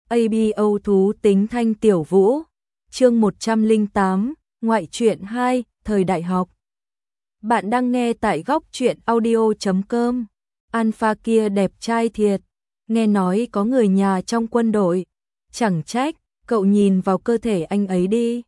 ABO thú tính Thanh Tiểu Vũ. Chương 108, Ngoại truyện 2, thời đại học. Bạn đang nghe tại góc truyện audio.com. Alpha kia đẹp trai thiệt, nghe nói có người nhà trong quân đội. Chẳng trách, cậu nhìn vào cơ thể anh ấy đi.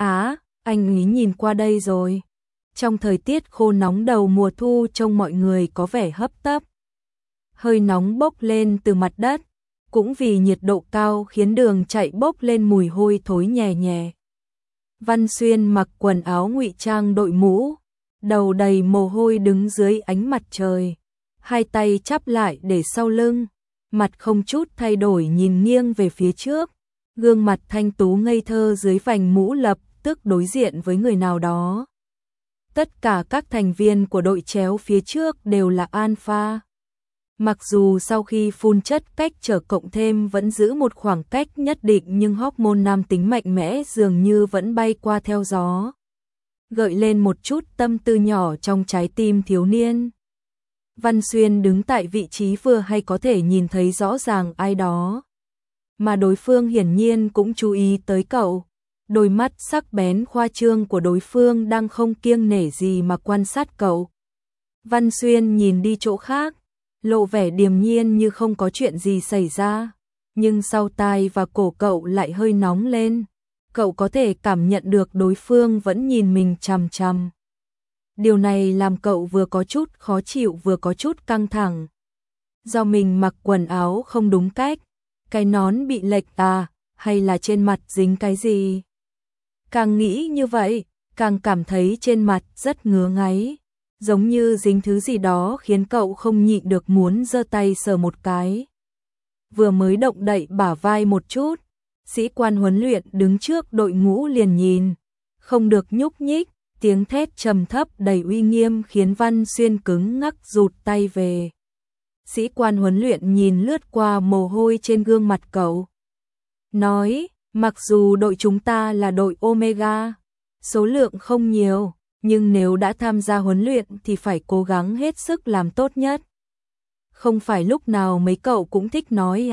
Anh ấy nhìn qua đây rồi. Trong thời tiết khô nóng đầu mùa thu trông mọi người có vẻ hấp tấp. Hơi nóng bốc lên từ mặt đất, cũng vì nhiệt độ cao khiến đường chạy bốc lên mùi hôi thối nhè nhẹ. Văn Xuyên mặc quần áo ngụy trang đội mũ, đầu đầy mồ hôi đứng dưới ánh mặt trời, hai tay chắp lại để sau lưng, mặt không chút thay đổi nhìn nghiêng về phía trước, gương mặt thanh tú ngây thơ dưới vành mũ lập tức đối diện với người nào đó. Tất cả các thành viên của đội chéo phía trước đều là Alpha. Mặc dù sau khi phun chất cách trở cộng thêm vẫn giữ một khoảng cách nhất định nhưng hormone nam tính mạnh mẽ dường như vẫn bay qua theo gió, gợi lên một chút tâm tư nhỏ trong trái tim thiếu niên. Văn Xuyên đứng tại vị trí vừa hay có thể nhìn thấy rõ ràng ai đó, mà đối phương hiển nhiên cũng chú ý tới cậu. Đôi mắt sắc bén khoa trương của đối phương đang không kiêng nể gì mà quan sát cậu. Văn Xuyên nhìn đi chỗ khác, lộ vẻ điềm nhiên như không có chuyện gì xảy ra, nhưng sau tai và cổ cậu lại hơi nóng lên. Cậu có thể cảm nhận được đối phương vẫn nhìn mình chằm chằm. Điều này làm cậu vừa có chút khó chịu vừa có chút căng thẳng. Do mình mặc quần áo không đúng cách, cái nón bị lệch hay là trên mặt dính cái gì? Càng nghĩ như vậy, càng cảm thấy trên mặt rất ngứa ngáy, giống như dính thứ gì đó khiến cậu không nhịn được muốn giơ tay sờ một cái. Vừa mới động đậy bả vai một chút, sĩ quan huấn luyện đứng trước đội ngũ liền nhìn, không được nhúc nhích, tiếng thét trầm thấp đầy uy nghiêm khiến Văn Xuyên cứng ngắc rụt tay về. Sĩ quan huấn luyện nhìn lướt qua mồ hôi trên gương mặt cậu, nói, mặc dù đội chúng ta là đội Omega, số lượng không nhiều, nhưng nếu đã tham gia huấn luyện thì phải cố gắng hết sức làm tốt nhất. Không phải lúc nào mấy cậu cũng thích nói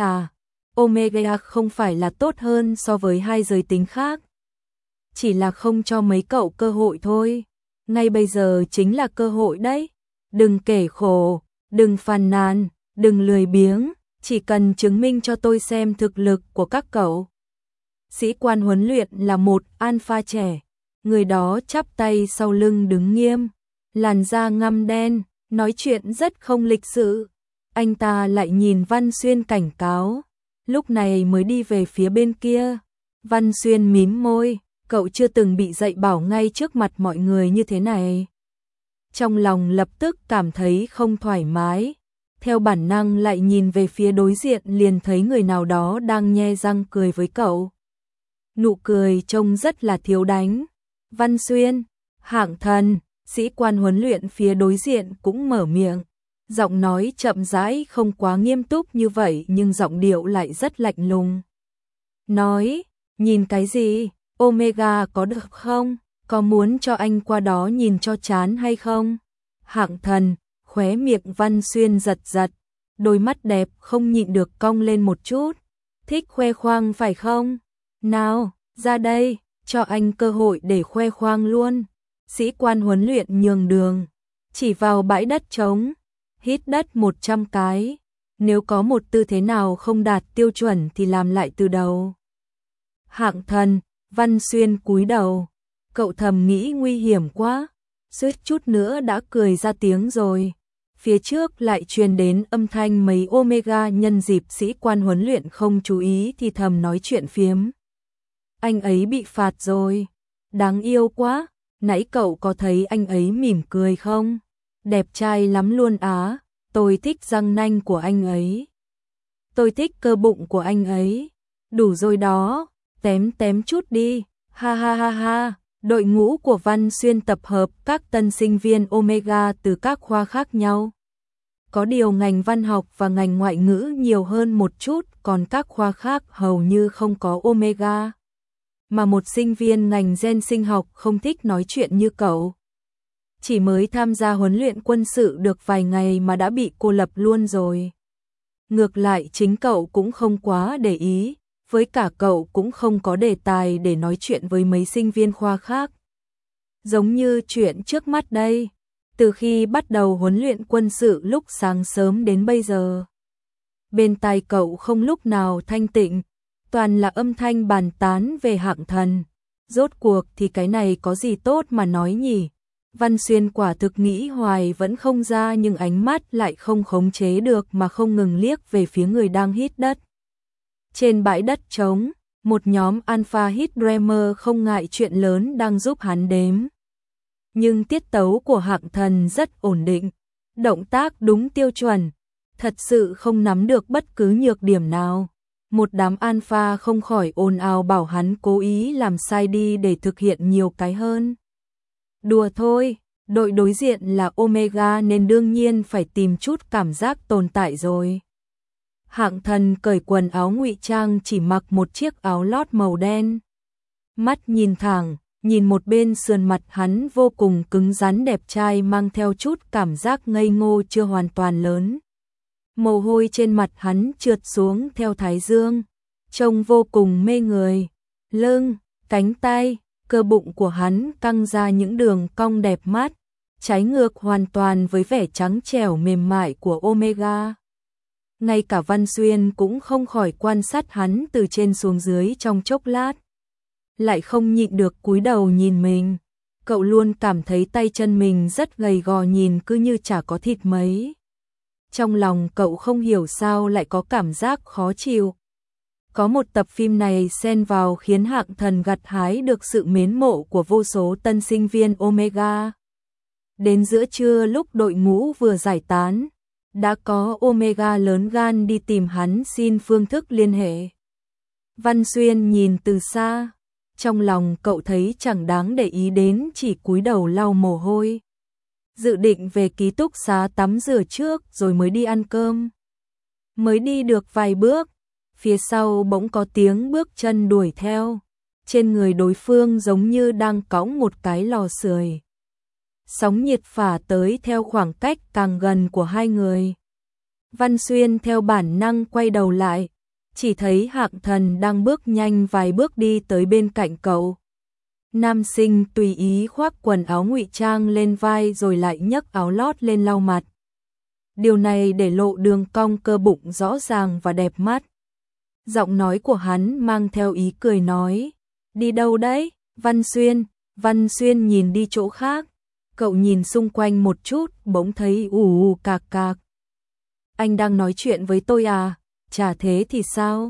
Omega không phải là tốt hơn so với hai giới tính khác. Chỉ là không cho mấy cậu cơ hội thôi. Ngay bây giờ chính là cơ hội đấy. Đừng kể khổ, đừng phàn nàn, đừng lười biếng, chỉ cần chứng minh cho tôi xem thực lực của các cậu. Sĩ quan huấn luyện là một alpha trẻ. Người đó chắp tay sau lưng đứng nghiêm, làn da ngăm đen, nói chuyện rất không lịch sự. Anh ta lại nhìn Văn Xuyên cảnh cáo, lúc này mới đi về phía bên kia. Văn Xuyên mím môi, cậu chưa từng bị dạy bảo ngay trước mặt mọi người như thế này. Trong lòng lập tức cảm thấy không thoải mái, theo bản năng lại nhìn về phía đối diện liền thấy người nào đó đang nhe răng cười với cậu. Nụ cười trông rất là thiếu đánh. Văn Xuyên, hạng thần, sĩ quan huấn luyện phía đối diện cũng mở miệng, giọng nói chậm rãi không quá nghiêm túc như vậy nhưng giọng điệu lại rất lạnh lùng. Nói, nhìn cái gì, Omega có được không, có muốn cho anh qua đó nhìn cho chán hay không? Hạng thần, khóe miệng Văn Xuyên giật giật, đôi mắt đẹp không nhịn được cong lên một chút, thích khoe khoang phải không? Nào, ra đây, cho anh cơ hội để khoe khoang luôn. Sĩ quan huấn luyện nhường đường, chỉ vào bãi đất trống, hít đất 100 cái, nếu có một tư thế nào không đạt tiêu chuẩn thì làm lại từ đầu. Hạng thần, Văn Xuyên cúi đầu, cậu thầm nghĩ nguy hiểm quá, suýt chút nữa đã cười ra tiếng rồi. Phía trước lại truyền đến âm thanh mấy Omega nhân dịp sĩ quan huấn luyện không chú ý thì thầm nói chuyện phiếm. Anh ấy bị phạt rồi, đáng yêu quá, nãy cậu có thấy anh ấy mỉm cười không? Đẹp trai lắm luôn tôi thích răng nanh của anh ấy. Tôi thích cơ bụng của anh ấy. Đủ rồi đó, tém chút đi, ha ha ha ha. Đội ngũ của Văn Xuyên tập hợp các tân sinh viên Omega từ các khoa khác nhau. Có điều ngành văn học và ngành ngoại ngữ nhiều hơn một chút, còn các khoa khác hầu như không có Omega. Mà một sinh viên ngành gen sinh học không thích nói chuyện như cậu. Chỉ mới tham gia huấn luyện quân sự được vài ngày mà đã bị cô lập luôn rồi. Ngược lại chính cậu cũng không quá để ý, với cả cậu cũng không có đề tài để nói chuyện với mấy sinh viên khoa khác. Giống như chuyện trước mắt đây, từ khi bắt đầu huấn luyện quân sự lúc sáng sớm đến bây giờ. Bên tai cậu không lúc nào thanh tịnh, toàn là âm thanh bàn tán về Hạng Thần. Rốt cuộc thì cái này có gì tốt mà nói nhỉ? Văn Xuyên quả thực nghĩ hoài vẫn không ra, nhưng ánh mắt lại không khống chế được mà không ngừng liếc về phía người đang hít đất. Trên bãi đất trống, một nhóm Alpha Hit Dreamer không ngại chuyện lớn đang giúp hắn đếm. Nhưng tiết tấu của Hạng Thần rất ổn định, động tác đúng tiêu chuẩn, thật sự không nắm được bất cứ nhược điểm nào. Một đám Alpha không khỏi ồn ào bảo hắn cố ý làm sai đi để thực hiện nhiều cái hơn. Đùa thôi, đội đối diện là Omega nên đương nhiên phải tìm chút cảm giác tồn tại rồi. Hạng Thần cởi quần áo ngụy trang, chỉ mặc một chiếc áo lót màu đen. Mắt nhìn thẳng, nhìn một bên sườn mặt hắn vô cùng cứng rắn đẹp trai, mang theo chút cảm giác ngây ngô chưa hoàn toàn lớn. Mồ hôi trên mặt hắn trượt xuống theo thái dương, trông vô cùng mê người. Lưng, cánh tay, cơ bụng của hắn căng ra những đường cong đẹp mắt, trái ngược hoàn toàn với vẻ trắng trẻo mềm mại của Omega. Ngay cả Văn Xuyên cũng không khỏi quan sát hắn từ trên xuống dưới trong chốc lát, lại không nhịn được cúi đầu nhìn mình. Cậu luôn cảm thấy tay chân mình rất gầy gò, nhìn cứ như chả có thịt mấy. Trong lòng cậu không hiểu sao lại có cảm giác khó chịu. Có một tập phim này xen vào khiến Hạng Thần gặt hái được sự mến mộ của vô số tân sinh viên Omega. Đến giữa trưa lúc đội ngũ vừa giải tán, đã có Omega lớn gan đi tìm hắn xin phương thức liên hệ. Văn Xuyên nhìn từ xa, trong lòng cậu thấy chẳng đáng để ý đến, chỉ cúi đầu lau mồ hôi. Dự định về ký túc xá tắm rửa trước rồi mới đi ăn cơm. Mới đi được vài bước, phía sau bỗng có tiếng bước chân đuổi theo. Trên người đối phương giống như đang cõng một cái lò sưởi. Sóng nhiệt phả tới theo khoảng cách càng gần của hai người. Văn Xuyên theo bản năng quay đầu lại, chỉ thấy Hạng Thần đang bước nhanh vài bước đi tới bên cạnh cậu. Nam sinh tùy ý khoác quần áo ngụy trang lên vai rồi lại nhấc áo lót lên lau mặt. Điều này để lộ đường cong cơ bụng rõ ràng và đẹp mắt. Giọng nói của hắn mang theo ý cười nói, đi đâu đấy, Văn Xuyên? Văn Xuyên nhìn đi chỗ khác, cậu nhìn xung quanh một chút, bỗng thấy ù cạc cạc. Anh đang nói chuyện với tôi à, chả thế thì sao?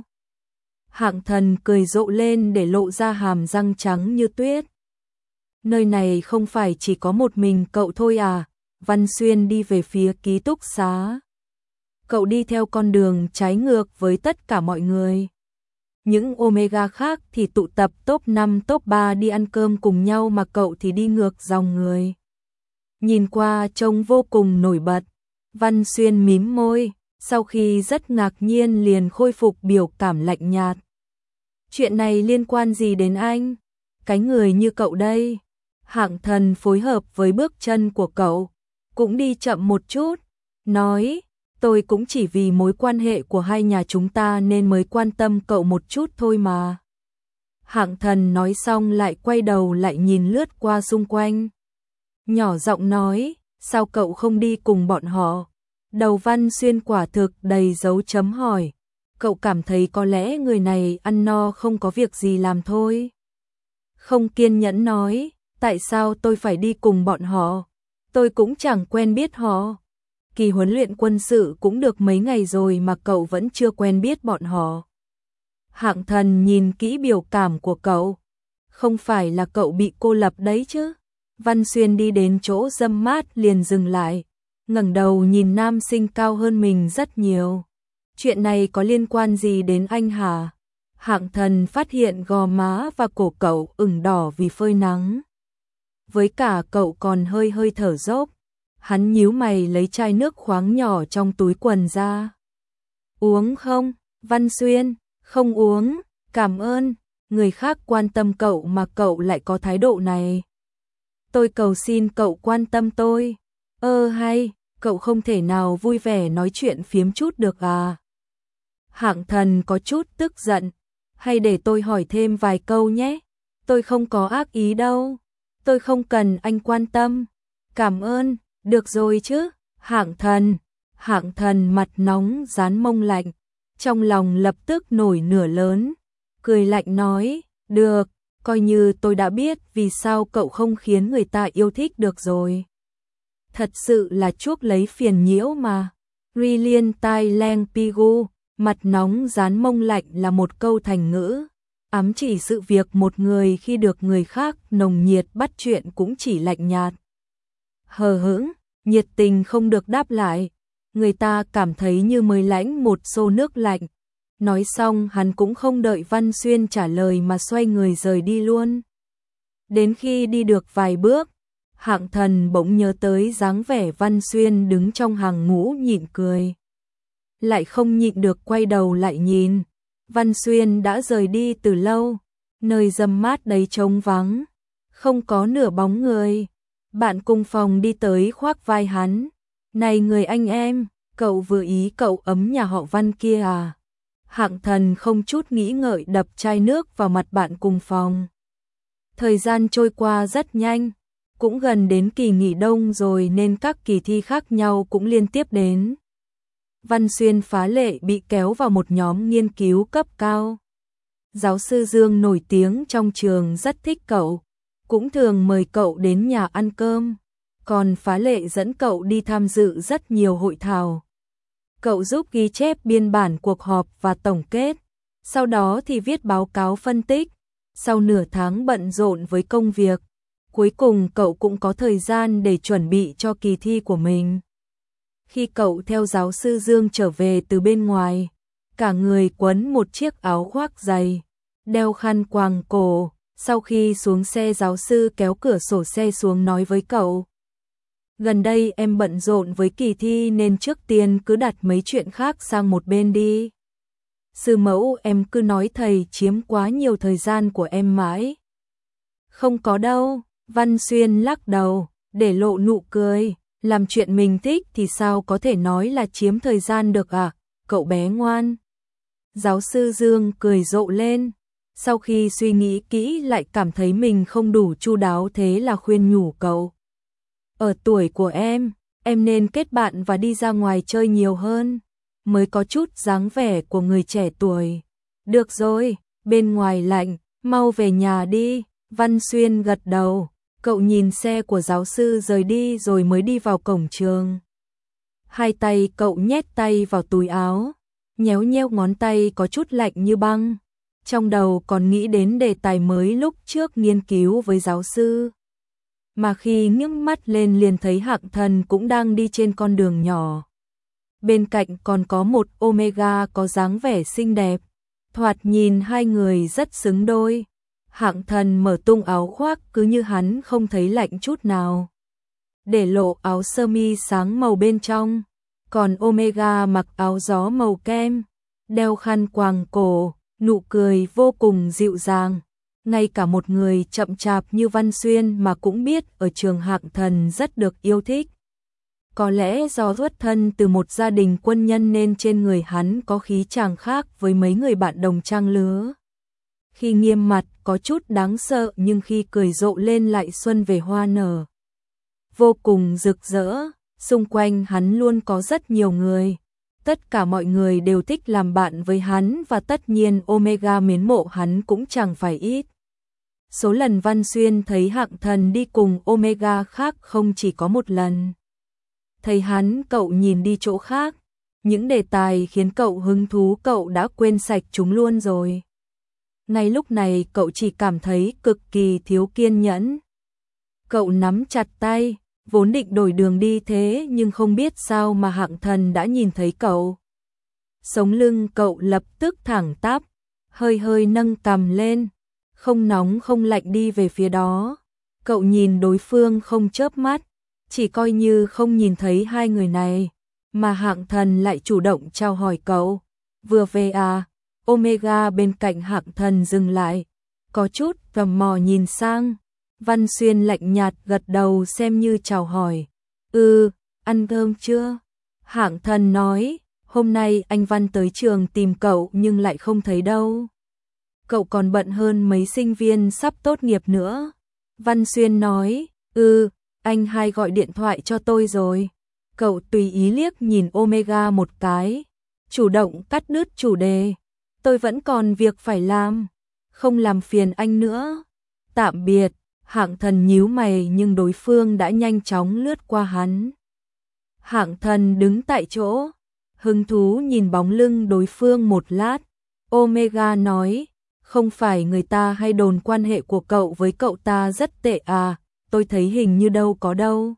Hạng Thần cười rộ lên để lộ ra hàm răng trắng như tuyết. Nơi này không phải chỉ có một mình cậu thôi à? Văn Xuyên đi về phía ký túc xá. Cậu đi theo con đường trái ngược với tất cả mọi người. Những Omega khác thì tụ tập top 5 top 3 đi ăn cơm cùng nhau, mà cậu thì đi ngược dòng người. Nhìn qua trông vô cùng nổi bật. Văn Xuyên mím môi, sau khi rất ngạc nhiên liền khôi phục biểu cảm lạnh nhạt. Chuyện này liên quan gì đến anh? Cái người như cậu đây. Hạng Thần phối hợp với bước chân của cậu, cũng đi chậm một chút, nói, tôi cũng chỉ vì mối quan hệ của hai nhà chúng ta nên mới quan tâm cậu một chút thôi mà. Hạng Thần nói xong lại quay đầu lại nhìn lướt qua xung quanh. Nhỏ giọng nói, sao cậu không đi cùng bọn họ? Đầu Văn Xuyên quả thực đầy dấu chấm hỏi. Cậu cảm thấy có lẽ người này ăn no không có việc gì làm thôi. Không kiên nhẫn nói, tại sao tôi phải đi cùng bọn họ? Tôi cũng chẳng quen biết họ. Kỳ huấn luyện quân sự cũng được mấy ngày rồi mà cậu vẫn chưa quen biết bọn họ. Hạng Thần nhìn kỹ biểu cảm của cậu. Không phải là cậu bị cô lập đấy chứ? Văn Xuyên đi đến chỗ râm mát liền dừng lại, ngẩng đầu nhìn nam sinh cao hơn mình rất nhiều. Chuyện này có liên quan gì đến anh hả? Hạng Thần phát hiện gò má và cổ cậu ửng đỏ vì phơi nắng. Với cả cậu còn hơi hơi thở dốc. Hắn nhíu mày lấy chai nước khoáng nhỏ trong túi quần ra. Uống không? Văn Xuyên, không uống, cảm ơn. Người khác quan tâm cậu mà cậu lại có thái độ này. Tôi cầu xin cậu quan tâm tôi. Hay, cậu không thể nào vui vẻ nói chuyện phiếm chút được à? Hạng Thần có chút tức giận. Hay để tôi hỏi thêm vài câu nhé. Tôi không có ác ý đâu. Tôi không cần anh quan tâm. Cảm ơn, được rồi chứ. Hạng thần mặt nóng dán mông lạnh, trong lòng lập tức nổi lửa lớn, cười lạnh nói, được, coi như tôi đã biết vì sao cậu không khiến người ta yêu thích được rồi. Thật sự là chuốc lấy phiền nhiễu mà. Rilien tai leng pigu, mặt nóng dán mông lạnh là một câu thành ngữ, ám chỉ sự việc một người khi được người khác nồng nhiệt bắt chuyện cũng chỉ lạnh nhạt. Hờ hững, nhiệt tình không được đáp lại, người ta cảm thấy như mới lãnh một xô nước lạnh. Nói xong hắn cũng không đợi Văn Xuyên trả lời mà xoay người rời đi luôn. Đến khi đi được vài bước, Hạng Thần bỗng nhớ tới dáng vẻ Văn Xuyên đứng trong hàng ngũ nhịn cười. Lại không nhịn được quay đầu lại nhìn. Văn Xuyên đã rời đi từ lâu, nơi râm mát đấy trống vắng, không có nửa bóng người. Bạn cùng phòng đi tới khoác vai hắn. Này người anh em, cậu vừa ý cậu ấm nhà họ Văn kia à? Hạng Thần không chút nghĩ ngợi đập chai nước vào mặt bạn cùng phòng. Thời gian trôi qua rất nhanh, cũng gần đến kỳ nghỉ đông rồi nên các kỳ thi khác nhau cũng liên tiếp đến. Văn Xuyên phá lệ bị kéo vào một nhóm nghiên cứu cấp cao. Giáo sư Dương nổi tiếng trong trường rất thích cậu, cũng thường mời cậu đến nhà ăn cơm, còn phá lệ dẫn cậu đi tham dự rất nhiều hội thảo. Cậu giúp ghi chép biên bản cuộc họp và tổng kết, sau đó thì viết báo cáo phân tích. Sau nửa tháng bận rộn với công việc, cuối cùng cậu cũng có thời gian để chuẩn bị cho kỳ thi của mình. Khi cậu theo giáo sư Dương trở về từ bên ngoài, cả người quấn một chiếc áo khoác dày, đeo khăn quàng cổ, sau khi xuống xe giáo sư kéo cửa sổ xe xuống nói với cậu. Gần đây em bận rộn với kỳ thi nên trước tiên cứ đặt mấy chuyện khác sang một bên đi. Sư mẫu em cứ nói thầy chiếm quá nhiều thời gian của em mãi. Không có đâu, Văn Xuyên lắc đầu, để lộ nụ cười, làm chuyện mình thích thì sao có thể nói là chiếm thời gian được à, cậu bé ngoan. Giáo sư Dương cười rộ lên, sau khi suy nghĩ kỹ lại cảm thấy mình không đủ chu đáo thế là khuyên nhủ cậu. Ở tuổi của em nên kết bạn và đi ra ngoài chơi nhiều hơn, mới có chút dáng vẻ của người trẻ tuổi. Được rồi, bên ngoài lạnh, mau về nhà đi. Văn Xuyên gật đầu, cậu nhìn xe của giáo sư rời đi rồi mới đi vào cổng trường. Hai tay cậu nhét tay vào túi áo, nhéo nheo ngón tay có chút lạnh như băng. Trong đầu còn nghĩ đến đề tài mới lúc trước nghiên cứu với giáo sư. Mà khi ngước mắt lên liền thấy Hạng Thần cũng đang đi trên con đường nhỏ. Bên cạnh còn có một Omega có dáng vẻ xinh đẹp, thoạt nhìn hai người rất xứng đôi. Hạng Thần mở tung áo khoác cứ như hắn không thấy lạnh chút nào, để lộ áo sơ mi sáng màu bên trong, còn Omega mặc áo gió màu kem, đeo khăn quàng cổ, nụ cười vô cùng dịu dàng. Ngay cả một người chậm chạp như Văn Xuyên mà cũng biết ở trường Hạng Thần rất được yêu thích. Có lẽ do xuất thân từ một gia đình quân nhân nên trên người hắn có khí chàng khác với mấy người bạn đồng trang lứa. Khi nghiêm mặt có chút đáng sợ nhưng khi cười rộ lên lại xuân về hoa nở. Vô cùng rực rỡ, xung quanh hắn luôn có rất nhiều người. Tất cả mọi người đều thích làm bạn với hắn và tất nhiên Omega mến mộ hắn cũng chẳng phải ít. Số lần Văn Xuyên thấy Hạng Thần đi cùng Omega khác không chỉ có một lần. Thấy hắn cậu nhìn đi chỗ khác, những đề tài khiến cậu hứng thú cậu đã quên sạch chúng luôn rồi. Ngay lúc này cậu chỉ cảm thấy cực kỳ thiếu kiên nhẫn. Cậu nắm chặt tay, vốn định đổi đường đi thế nhưng không biết sao mà Hạng Thần đã nhìn thấy cậu. Sống lưng cậu lập tức thẳng tắp, hơi hơi nâng cằm lên, không nóng không lạnh đi về phía đó. Cậu nhìn đối phương không chớp mắt, chỉ coi như không nhìn thấy hai người này, mà Hạng Thần lại chủ động chào hỏi cậu. Vừa về à? Omega bên cạnh Hạng Thần dừng lại, có chút tò mò nhìn sang. Văn Xuyên lạnh nhạt gật đầu xem như chào hỏi. Ăn cơm chưa? Hạng Thần nói, hôm nay anh Văn tới trường tìm cậu nhưng lại không thấy đâu. cậu còn bận hơn mấy sinh viên sắp tốt nghiệp nữa. Văn Xuyên nói, anh hai gọi điện thoại cho tôi rồi. Cậu tùy ý liếc nhìn Omega một cái, chủ động cắt đứt chủ đề. Tôi vẫn còn việc phải làm, không làm phiền anh nữa. Tạm biệt. Hạng Thần nhíu mày nhưng đối phương đã nhanh chóng lướt qua hắn. Hạng Thần đứng tại chỗ, hứng thú nhìn bóng lưng đối phương một lát. Omega nói, không phải người ta hay đồn quan hệ của cậu với cậu ta rất tệ à, tôi thấy hình như đâu có đâu.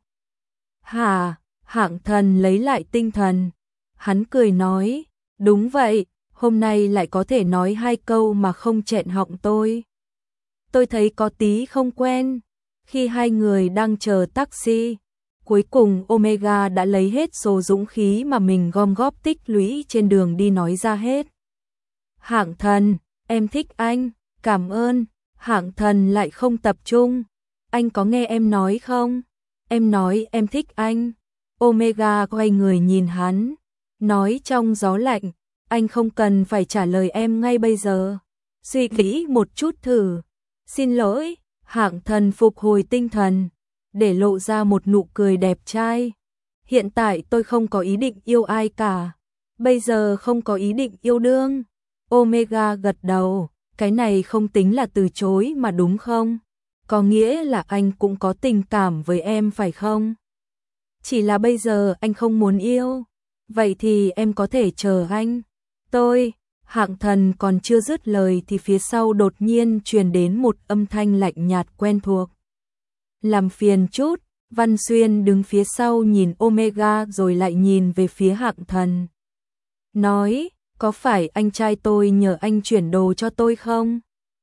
Hả? Hạng Thần lấy lại tinh thần. Hắn cười nói, đúng vậy, hôm nay lại có thể nói 2 câu mà không chẹn họng tôi. Tôi thấy có tí không quen. Khi hai người đang chờ taxi, cuối cùng Omega đã lấy hết số dũng khí mà mình gom góp tích lũy trên đường đi nói ra hết. Hạng Thần, em thích anh, cảm ơn. Hạng Thần lại không tập trung. Anh có nghe em nói không? Em nói em thích anh. Omega quay người nhìn hắn, nói trong gió lạnh, anh không cần phải trả lời em ngay bây giờ. Suy nghĩ một chút thử. Xin lỗi. Hạng Thần phục hồi tinh thần, để lộ ra một nụ cười đẹp trai. Hiện tại tôi không có ý định yêu ai cả. Bây giờ không có ý định yêu đương. Omega gật đầu, cái này không tính là từ chối mà đúng không? Có nghĩa là anh cũng có tình cảm với em phải không? Chỉ là bây giờ anh không muốn yêu. Vậy thì em có thể chờ anh. Hạng Thần còn chưa dứt lời thì phía sau đột nhiên truyền đến một âm thanh lạnh nhạt quen thuộc. Làm phiền chút. Văn Xuyên đứng phía sau nhìn Omega rồi lại nhìn về phía Hạng Thần. Nói, có phải anh trai tôi nhờ anh chuyển đồ cho tôi không?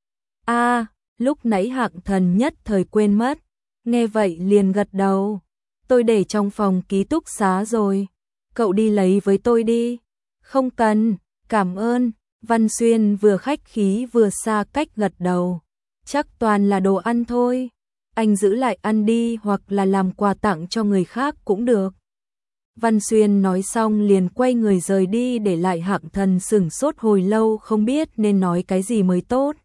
Lúc nãy Hạng Thần nhất thời quên mất. Nghe vậy liền gật đầu. Tôi để trong phòng ký túc xá rồi. Cậu đi lấy với tôi đi. Không cần, cảm ơn. Văn Xuyên vừa khách khí vừa xa cách gật đầu. Chắc toàn là đồ ăn thôi. Anh giữ lại ăn đi hoặc là làm quà tặng cho người khác cũng được. Văn Xuyên nói xong liền quay người rời đi để lại Hạng Thần sửng sốt hồi lâu không biết nên nói cái gì mới tốt.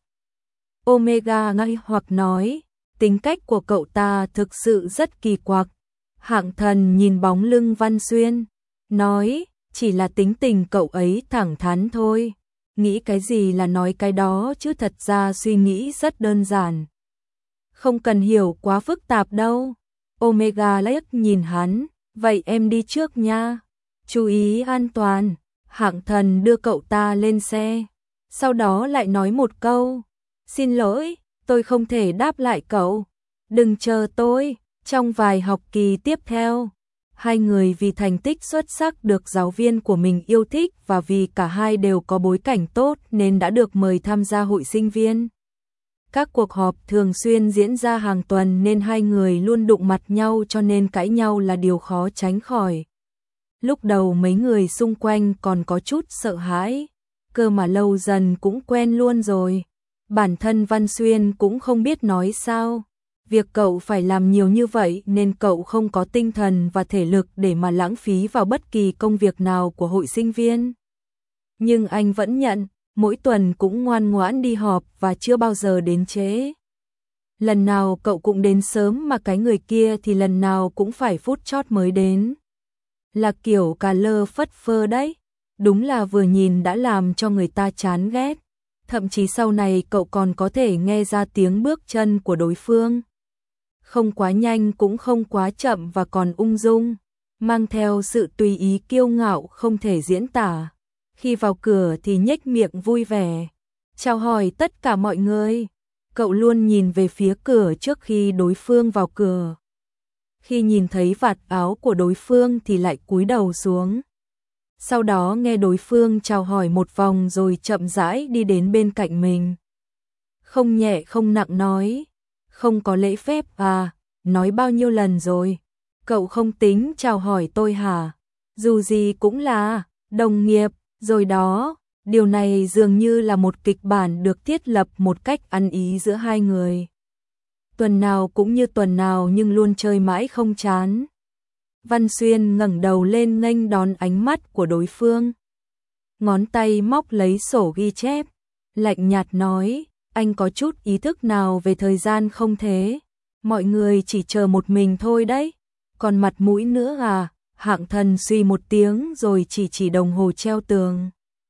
Omega nghi hoặc nói, tính cách của cậu ta thực sự rất kỳ quặc. Hạng Thần nhìn bóng lưng Văn Xuyên, nói, chỉ là tính tình cậu ấy thẳng thắn thôi. Nghĩ cái gì là nói cái đó chứ thật ra suy nghĩ rất đơn giản. Không cần hiểu quá phức tạp đâu. Omega liếc nhìn hắn, vậy em đi trước nha. Chú ý an toàn. Hạng Thần đưa cậu ta lên xe. Sau đó lại nói một câu, xin lỗi, tôi không thể đáp lại cậu. Đừng chờ tôi. Trong vài học kỳ tiếp theo, hai người vì thành tích xuất sắc được giáo viên của mình yêu thích và vì cả hai đều có bối cảnh tốt nên đã được mời tham gia hội sinh viên. Các cuộc họp thường xuyên diễn ra hàng tuần nên hai người luôn đụng mặt nhau cho nên cãi nhau là điều khó tránh khỏi. Lúc đầu mấy người xung quanh còn có chút sợ hãi, cơ mà lâu dần cũng quen luôn rồi. Bản thân Văn Xuyên cũng không biết nói sao. Việc cậu phải làm nhiều như vậy nên cậu không có tinh thần và thể lực để mà lãng phí vào bất kỳ công việc nào của hội sinh viên. Nhưng anh vẫn nhận, mỗi tuần cũng ngoan ngoãn đi họp và chưa bao giờ đến trễ. Lần nào cậu cũng đến sớm mà cái người kia thì lần nào cũng phải phút chót mới đến. Là kiểu cà lơ phất phơ đấy, đúng là vừa nhìn đã làm cho người ta chán ghét. Thậm chí sau này cậu còn có thể nghe ra tiếng bước chân của đối phương. Không quá nhanh cũng không quá chậm và còn ung dung, mang theo sự tùy ý kiêu ngạo không thể diễn tả. Khi vào cửa thì nhếch miệng vui vẻ, chào hỏi tất cả mọi người. Cậu luôn nhìn về phía cửa trước khi đối phương vào cửa. Khi nhìn thấy vạt áo của đối phương thì lại cúi đầu xuống. Sau đó nghe đối phương chào hỏi một vòng rồi chậm rãi đi đến bên cạnh mình. Không nhẹ không nặng nói, không có lễ phép à, nói bao nhiêu lần rồi. Cậu không tính chào hỏi tôi hả? Dù gì cũng là đồng nghiệp, rồi đó. Điều này dường như là một kịch bản được thiết lập một cách ăn ý giữa hai người. Tuần nào cũng như tuần nào nhưng luôn chơi mãi không chán. Văn Xuyên ngẩng đầu lên nghênh đón ánh mắt của đối phương. Ngón tay móc lấy sổ ghi chép, lạnh nhạt nói, anh có chút ý thức nào về thời gian không thế? Mọi người chỉ chờ một mình thôi đấy, còn mặt mũi nữa à? Hạng Thần suy một tiếng rồi chỉ đồng hồ treo tường.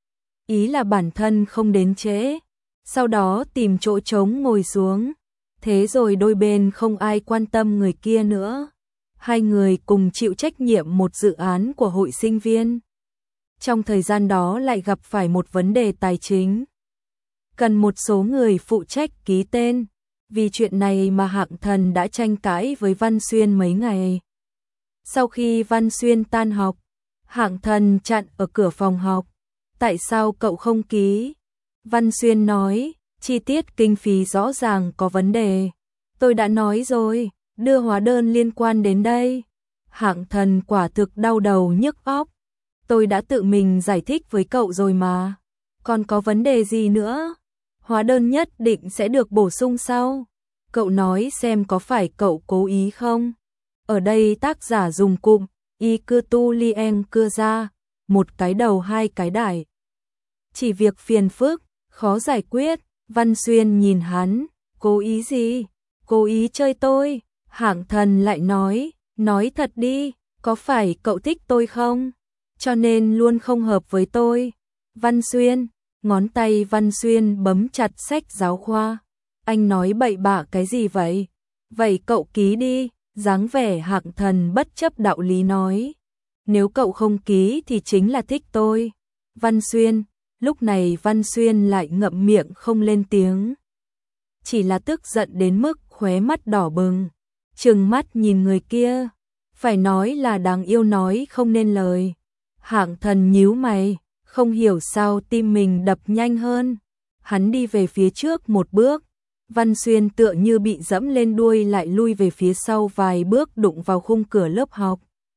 Ý là bản thân không đến trễ, sau đó tìm chỗ trống ngồi xuống. Thế rồi đôi bên không ai quan tâm người kia nữa. Hai người cùng chịu trách nhiệm một dự án của hội sinh viên. Trong thời gian đó lại gặp phải một vấn đề tài chính. Cần một số người phụ trách ký tên. Vì chuyện này mà Hạng Thần đã tranh cãi với Văn Xuyên mấy ngày. Sau khi Văn Xuyên tan học, Hạng Thần chặn ở cửa phòng học. Tại sao cậu không ký? Văn Xuyên nói, chi tiết kinh phí rõ ràng có vấn đề. Tôi đã nói rồi, đưa hóa đơn liên quan đến đây. Hạng Thần quả thực đau đầu nhức óc. Tôi đã tự mình giải thích với cậu rồi mà. Còn có vấn đề gì nữa? Hóa đơn nhất định sẽ được bổ sung sau. Cậu nói xem có phải cậu cố ý không? Ở đây tác giả dùng cụm y cư tu lien cưa ra, một cái đầu hai cái đải. Chỉ việc phiền phức, khó giải quyết. Văn Xuyên nhìn hắn, cố ý gì? Cố ý chơi tôi. Hạng Thần lại nói thật đi, có phải cậu thích tôi không? Cho nên luôn không hợp với tôi. Văn Xuyên, ngón tay Văn Xuyên bấm chặt sách giáo khoa. Anh nói bậy bạ cái gì vậy? Vậy cậu ký đi. Dáng vẻ Hạng Thần bất chấp đạo lý nói. Nếu cậu không ký thì chính là thích tôi. Văn Xuyên, lúc này Văn Xuyên lại ngậm miệng không lên tiếng. Chỉ là tức giận đến mức khóe mắt đỏ bừng. Trừng mắt nhìn người kia. Phải nói là đáng yêu nói không nên lời. Hạng Thần nhíu mày, không hiểu sao tim mình đập nhanh hơn. Hắn đi về phía trước một bước. Văn Xuyên tựa như bị dẫm lên đuôi lại lui về phía sau vài bước đụng vào khung cửa lớp học.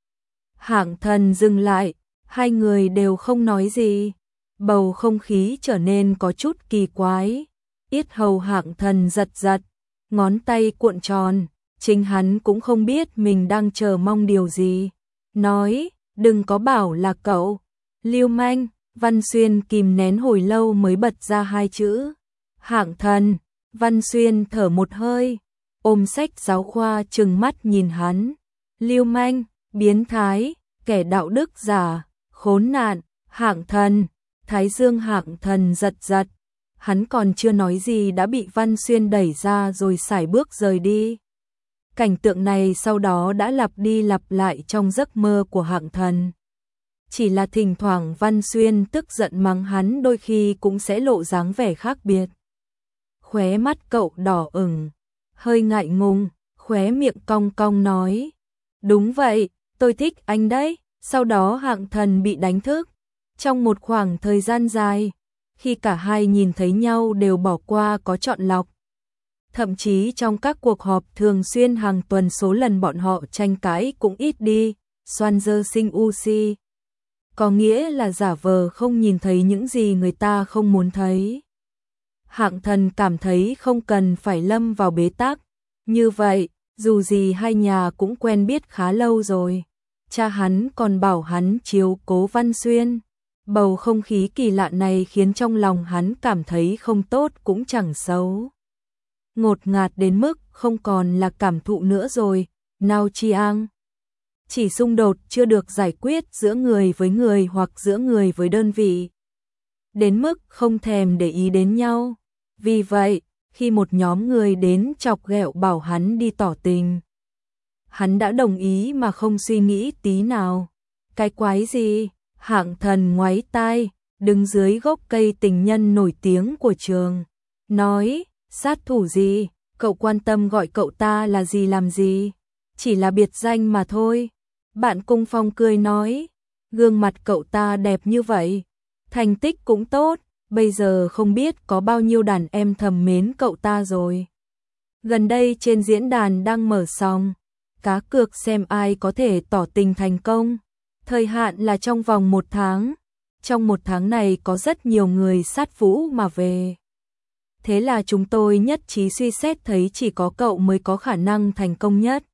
Hạng Thần dừng lại, hai người đều không nói gì. Bầu không khí trở nên có chút kỳ quái. Yết hầu Hạng Thần giật giật, ngón tay cuộn tròn, chính hắn cũng không biết mình đang chờ mong điều gì. Nói, đừng có bảo là cậu. Lưu manh. Văn Xuyên kìm nén hồi lâu mới bật ra hai chữ. Hạng Thần. Văn Xuyên thở một hơi, ôm sách giáo khoa trừng mắt nhìn hắn. Lưu manh, biến thái, kẻ đạo đức giả, khốn nạn. Hạng Thần. Thái dương Hạng Thần giật giật. Hắn còn chưa nói gì đã bị Văn Xuyên đẩy ra rồi sải bước rời đi. Cảnh tượng này sau đó đã lặp đi lặp lại trong giấc mơ của Hạng Thần. Chỉ là thỉnh thoảng Văn Xuyên tức giận mắng hắn, đôi khi cũng sẽ lộ dáng vẻ khác biệt. Khóe mắt cậu đỏ ửng, hơi ngại ngùng, khóe miệng cong cong nói. Đúng vậy, tôi thích anh đấy. Sau đó Hạng Thần bị đánh thức. Trong một khoảng thời gian dài, khi cả hai nhìn thấy nhau đều bỏ qua có chọn lọc. Thậm chí trong các cuộc họp thường xuyên hàng tuần số lần bọn họ tranh cãi cũng ít đi. Xoan dơ sinh usi. Có nghĩa là giả vờ không nhìn thấy những gì người ta không muốn thấy. Hạng Thần cảm thấy không cần phải lâm vào bế tắc. Như vậy, dù gì hai nhà cũng quen biết khá lâu rồi. Cha hắn còn bảo hắn chiếu cố Văn Xuyên. Bầu không khí kỳ lạ này khiến trong lòng hắn cảm thấy không tốt cũng chẳng xấu. Ngột ngạt đến mức không còn là cảm thụ nữa rồi. Nào Chiang. Chỉ xung đột chưa được giải quyết giữa người với người hoặc giữa người với đơn vị. Đến mức không thèm để ý đến nhau. Vì vậy, khi một nhóm người đến chọc ghẹo bảo hắn đi tỏ tình, hắn đã đồng ý mà không suy nghĩ tí nào. Cái quái gì? Hạng Thần ngoáy tai, đứng dưới gốc cây tình nhân nổi tiếng của trường. Nói, sát thủ gì? Cậu quan tâm gọi cậu ta là gì làm gì? Chỉ là biệt danh mà thôi. Bạn Cung Phong cười nói, gương mặt cậu ta đẹp như vậy, thành tích cũng tốt, bây giờ không biết có bao nhiêu đàn em thầm mến cậu ta rồi. Gần đây trên diễn đàn đang mở sòng, cá cược xem ai có thể tỏ tình thành công. Thời hạn là trong vòng 1 tháng. Trong 1 tháng này có rất nhiều người sát vũ mà về. Thế là chúng tôi nhất trí suy xét thấy chỉ có cậu mới có khả năng thành công nhất.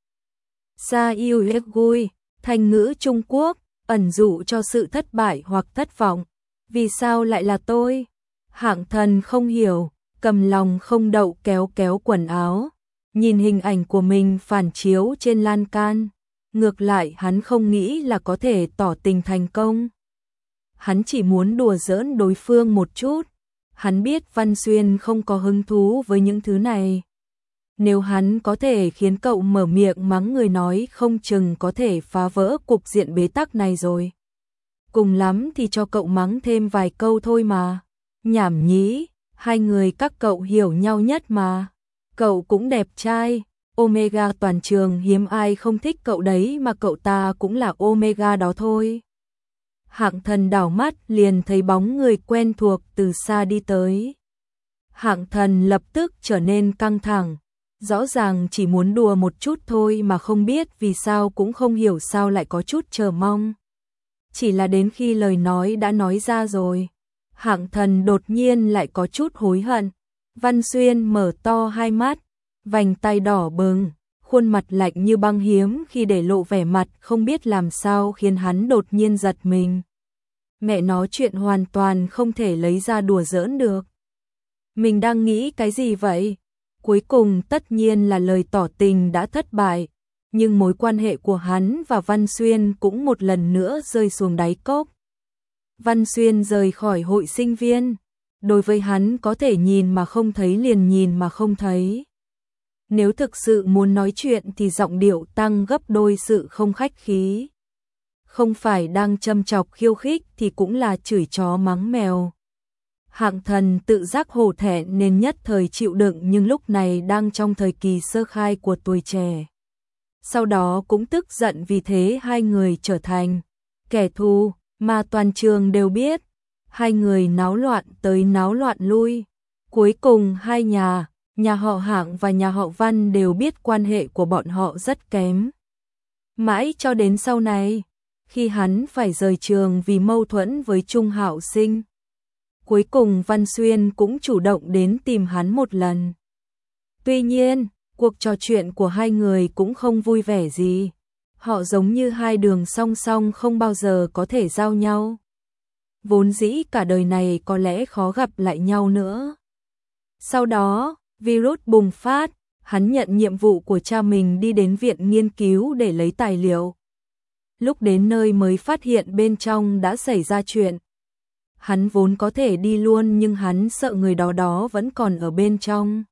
Sa yêu gui, thành ngữ Trung Quốc, ẩn dụ cho sự thất bại hoặc thất vọng. Vì sao lại là tôi? Hạng Thần không hiểu, cầm lòng không đậu kéo kéo quần áo, nhìn hình ảnh của mình phản chiếu trên lan can. Ngược lại hắn không nghĩ là có thể tỏ tình thành công. Hắn chỉ muốn đùa giỡn đối phương một chút. Hắn biết Văn Xuyên không có hứng thú với những thứ này. Nếu hắn có thể khiến cậu mở miệng mắng người nói không chừng có thể phá vỡ cục diện bế tắc này rồi. Cùng lắm thì cho cậu mắng thêm vài câu thôi mà. Nhảm nhí, hai người các cậu hiểu nhau nhất mà. Cậu cũng đẹp trai, Omega toàn trường hiếm ai không thích cậu đấy mà cậu ta cũng là Omega đó thôi. Hạng Thần đảo mắt liền thấy bóng người quen thuộc từ xa đi tới. Hạng Thần lập tức trở nên căng thẳng, rõ ràng chỉ muốn đùa một chút thôi mà không biết vì sao cũng không hiểu sao lại có chút chờ mong. Chỉ là đến khi lời nói đã nói ra rồi, Hạng Thần đột nhiên lại có chút hối hận. Văn Xuyên mở to hai mắt, vành tay đỏ bừng, khuôn mặt lạnh như băng hiếm khi để lộ vẻ mặt không biết làm sao khiến hắn đột nhiên giật mình. Mẹ nó chuyện hoàn toàn không thể lấy ra đùa giỡn được. Mình đang nghĩ cái gì vậy? Cuối cùng tất nhiên là lời tỏ tình đã thất bại, nhưng mối quan hệ của hắn và Văn Xuyên cũng một lần nữa rơi xuống đáy cốc. Văn Xuyên rời khỏi hội sinh viên, đối với hắn có thể nhìn mà không thấy liền nhìn mà không thấy. Nếu thực sự muốn nói chuyện thì giọng điệu tăng gấp đôi sự không khách khí. Không phải đang châm chọc khiêu khích thì cũng là chửi chó mắng mèo. Hạng Thần tự giác hổ thẹn nên nhất thời chịu đựng nhưng lúc này đang trong thời kỳ sơ khai của tuổi trẻ. Sau đó cũng tức giận vì thế hai người trở thành kẻ thù mà toàn trường đều biết. Hai người náo loạn tới náo loạn lui. Cuối cùng hai nhà họ Hạng và nhà họ Văn đều biết quan hệ của bọn họ rất kém. Mãi cho đến sau này, khi hắn phải rời trường vì mâu thuẫn với Trung Hạo Sinh. Cuối cùng Văn Xuyên cũng chủ động đến tìm hắn một lần. Tuy nhiên, cuộc trò chuyện của hai người cũng không vui vẻ gì. Họ giống như hai đường song song không bao giờ có thể giao nhau. Vốn dĩ cả đời này có lẽ khó gặp lại nhau nữa. Sau đó, virus bùng phát, hắn nhận nhiệm vụ của cha mình đi đến viện nghiên cứu để lấy tài liệu. Lúc đến nơi mới phát hiện bên trong đã xảy ra chuyện. Hắn vốn có thể đi luôn nhưng hắn sợ người đó vẫn còn ở bên trong.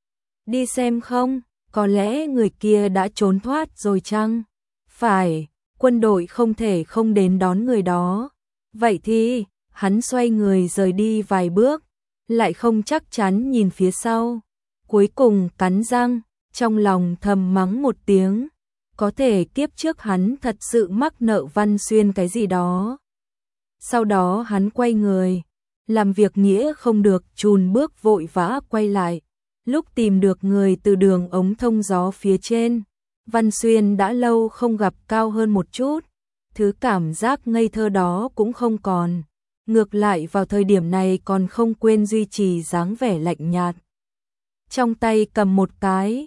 Đi xem không, có lẽ người kia đã trốn thoát rồi chăng? Phải, quân đội không thể không đến đón người đó. Vậy thì, hắn xoay người rời đi vài bước, lại không chắc chắn nhìn phía sau. Cuối cùng cắn răng, trong lòng thầm mắng một tiếng. Có thể kiếp trước hắn thật sự mắc nợ Văn Xuyên cái gì đó. Sau đó hắn quay người, làm việc nghĩa không được chùn bước vội vã quay lại. Lúc tìm được người từ đường ống thông gió phía trên, Văn Xuyên đã lâu không gặp cao hơn một chút. Thứ cảm giác ngây thơ đó cũng không còn. Ngược lại vào thời điểm này còn không quên duy trì dáng vẻ lạnh nhạt. Trong tay cầm một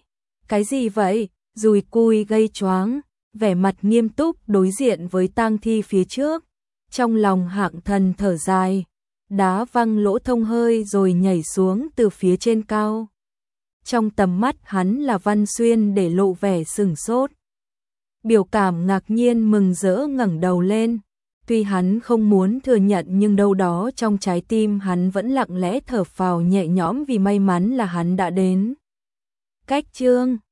cái gì vậy? Dùi cui gây choáng, vẻ mặt nghiêm túc đối diện với tang thi phía trước. Trong lòng Hạng Thần thở dài, đá văng lỗ thông hơi rồi nhảy xuống từ phía trên cao. Trong tầm mắt hắn là Văn Xuyên để lộ vẻ sửng sốt. Biểu cảm ngạc nhiên mừng rỡ ngẩng đầu lên. Tuy hắn không muốn thừa nhận nhưng đâu đó trong trái tim hắn vẫn lặng lẽ thở phào nhẹ nhõm vì may mắn là hắn đã đến. Cách chương